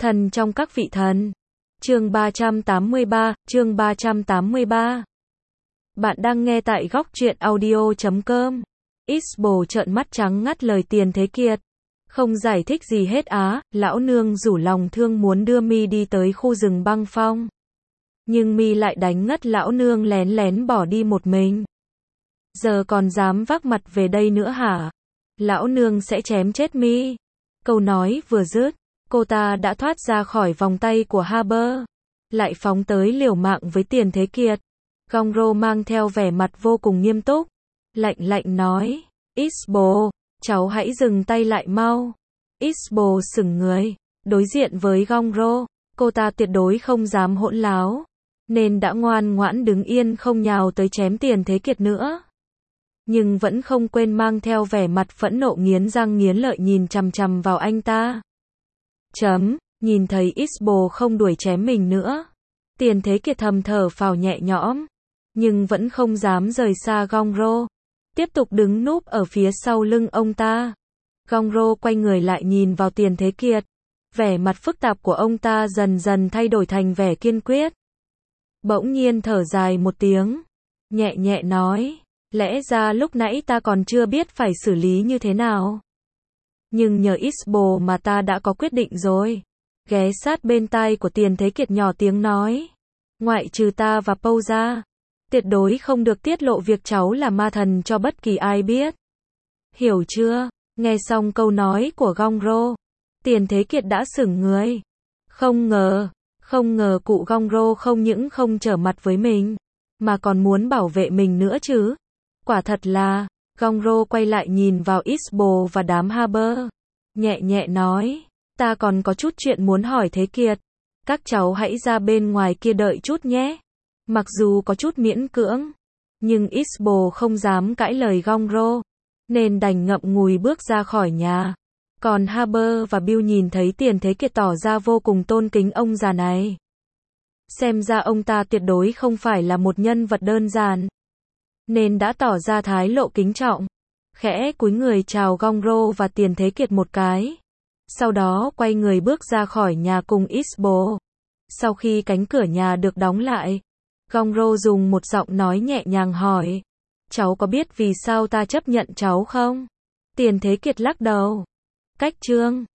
Thần trong các vị thần. Chương 383. Bạn đang nghe tại góc truyện audio.com. Isbo trợn mắt trắng ngắt lời Tiền Thế Kiệt. Không giải thích gì hết á, lão nương rủ lòng thương muốn đưa mi đi tới khu rừng băng phong. Nhưng mi lại đánh ngất lão nương lén lén bỏ đi một mình. Giờ còn dám vác mặt về đây nữa hả? Lão nương sẽ chém chết mi. Câu nói vừa dứt, cô ta đã thoát ra khỏi vòng tay của Haber, lại phóng tới liều mạng với Tiền Thế Kiệt. Gongro mang theo vẻ mặt vô cùng nghiêm túc, lạnh lạnh nói, Isbo, cháu hãy dừng tay lại mau. Isbo sững người, đối diện với Gongro, cô ta tuyệt đối không dám hỗn láo, nên đã ngoan ngoãn đứng yên không nhào tới chém Tiền Thế Kiệt nữa. Nhưng vẫn không quên mang theo vẻ mặt phẫn nộ nghiến răng nghiến lợi nhìn chằm chằm vào anh ta. Nhìn thấy Isbo không đuổi chém mình nữa, Tiền Thế Kiệt thầm thở phào nhẹ nhõm, nhưng vẫn không dám rời xa Gongro, tiếp tục đứng núp ở phía sau lưng ông ta. Gongro quay người lại nhìn vào Tiền Thế Kiệt, vẻ mặt phức tạp của ông ta dần dần thay đổi thành vẻ kiên quyết. Bỗng nhiên thở dài một tiếng, nhẹ nhẹ nói, lẽ ra lúc nãy ta còn chưa biết phải xử lý như thế nào. Nhưng nhờ Isbo mà ta đã có quyết định rồi. Ghé sát bên tai của Tiền Thế Kiệt nhỏ tiếng nói, ngoại trừ ta và Pâu ra, tuyệt đối không được tiết lộ việc cháu là ma thần cho bất kỳ ai biết. Hiểu chưa? Nghe xong câu nói của Gongro, Tiền Thế Kiệt đã sững người. Không ngờ cụ Gongro không những không trở mặt với mình, mà còn muốn bảo vệ mình nữa chứ. Quả thật là, Gongro quay lại nhìn vào Isbo và đám Haber, nhẹ nhẹ nói, ta còn có chút chuyện muốn hỏi Thế Kiệt. Các cháu hãy ra bên ngoài kia đợi chút nhé. Mặc dù có chút miễn cưỡng, nhưng Isbo không dám cãi lời Gongro, nên đành ngậm ngùi bước ra khỏi nhà. Còn Haber và Bill nhìn thấy Tiền Thế Kiệt tỏ ra vô cùng tôn kính ông già này. Xem ra ông ta tuyệt đối không phải là một nhân vật đơn giản, nên đã tỏ ra thái độ kính trọng, khẽ cúi người chào Gongro và Tiền Thế Kiệt một cái. Sau đó quay người bước ra khỏi nhà cùng Isbo. Sau khi cánh cửa nhà được đóng lại, Gongro dùng một giọng nói nhẹ nhàng hỏi, cháu có biết vì sao ta chấp nhận cháu không? Tiền Thế Kiệt lắc đầu. Cách chương